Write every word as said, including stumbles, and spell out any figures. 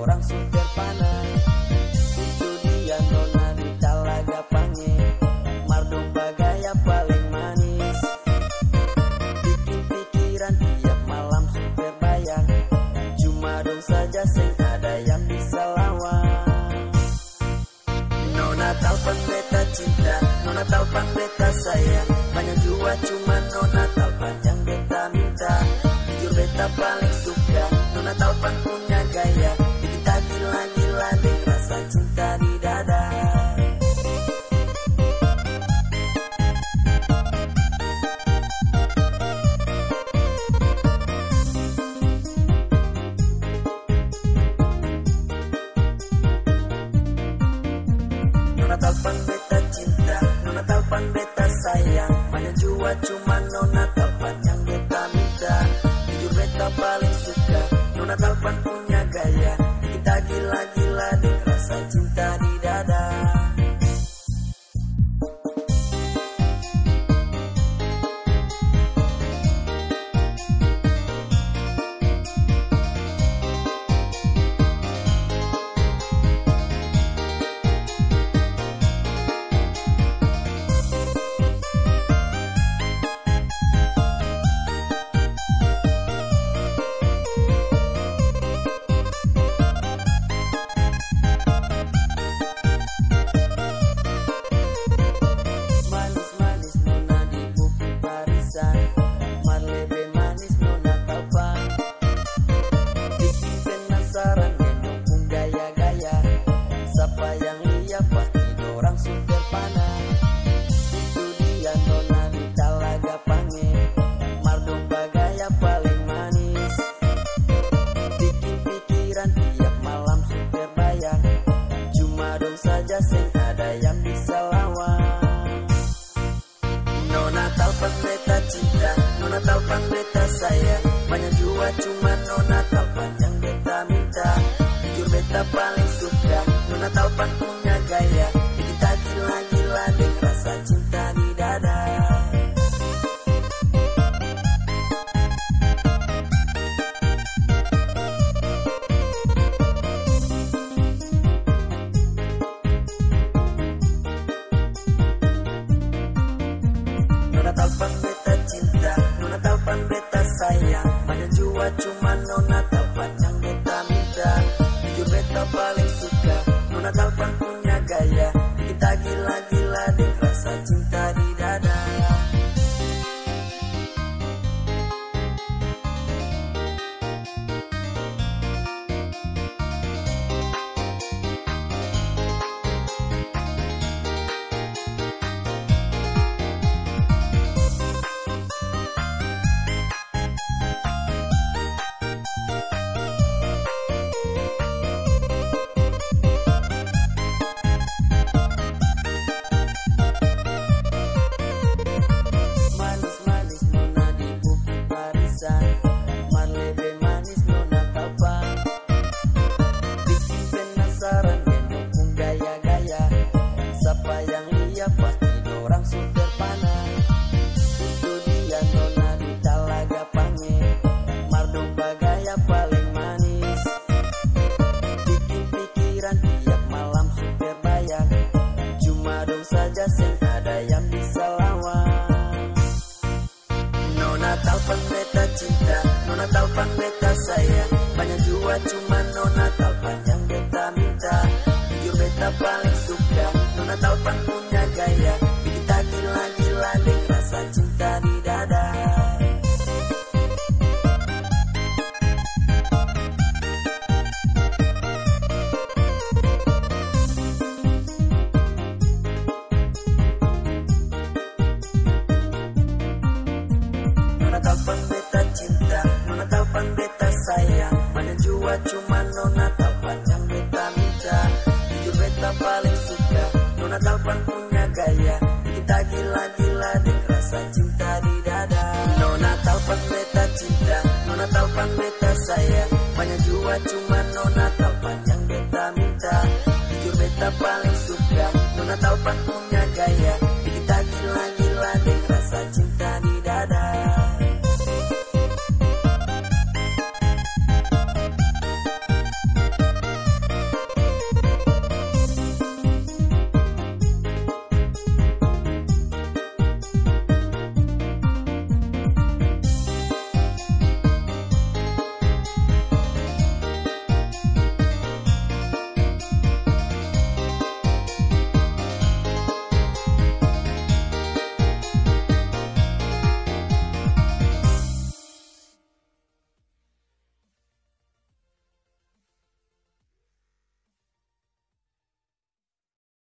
dorang super panah. Itu dia nona di Talaga Pange, Mardumba gaya paling manis. Bikin pikiran tiap malam super bayang, cuma dong saja sing ada yang bisa lawan. Nona talpan beta cinta, nona talpan beta sayang, banyak jua cuma nona talpan yang beta minta. Jujur beta paling suka, nona talpan punya gaya, bikin tak gila-gila deh rasa cinta di dada. Nona talpan beta cinta, nona talpan beta sayang, banyak jua cuma nona talpan yang beta minta. Jujur beta paling suka, nona talpan punya gaya, bikin tak gila-gila deh rasa cinta di dada. Saja sing ada yang bisa lawan. Nona talpan beta cinta, nona talpan beta sayang, banyak jua cuma nona talpan yang beta minta. Jujur beta paling suka, nona talpan punya gaya, bikin tak gila-gila deh rasa cinta di dada. Nona talpan beta cinta, nona talpan beta sayang, banyak jua cuma nona talpan yang beta minta. Jujur beta paling suka, nona talpan punya gaya, bikin tak gila-gila deh rasa cinta di dada. Saja sing ada yang bisa lawan. Nona talpan beta cinta, nona talpan beta sayang, banyak jua cuma nona talpan yang beta minta. Jujur beta paling suka, nona talpan punya gaya, bikin tak gila-gila deh rasa cinta di dada. Nona talpan beta cinta, nona talpan beta sayang, banyak jua cuma nona talpan yang beta minta. Jujur beta paling suka, nona talpan punya gaya, bikin tak gila-gila deh rasa cinta di dada. Nona talpan beta cinta, nona talpan beta sayang, banyak jua cuma nona talpan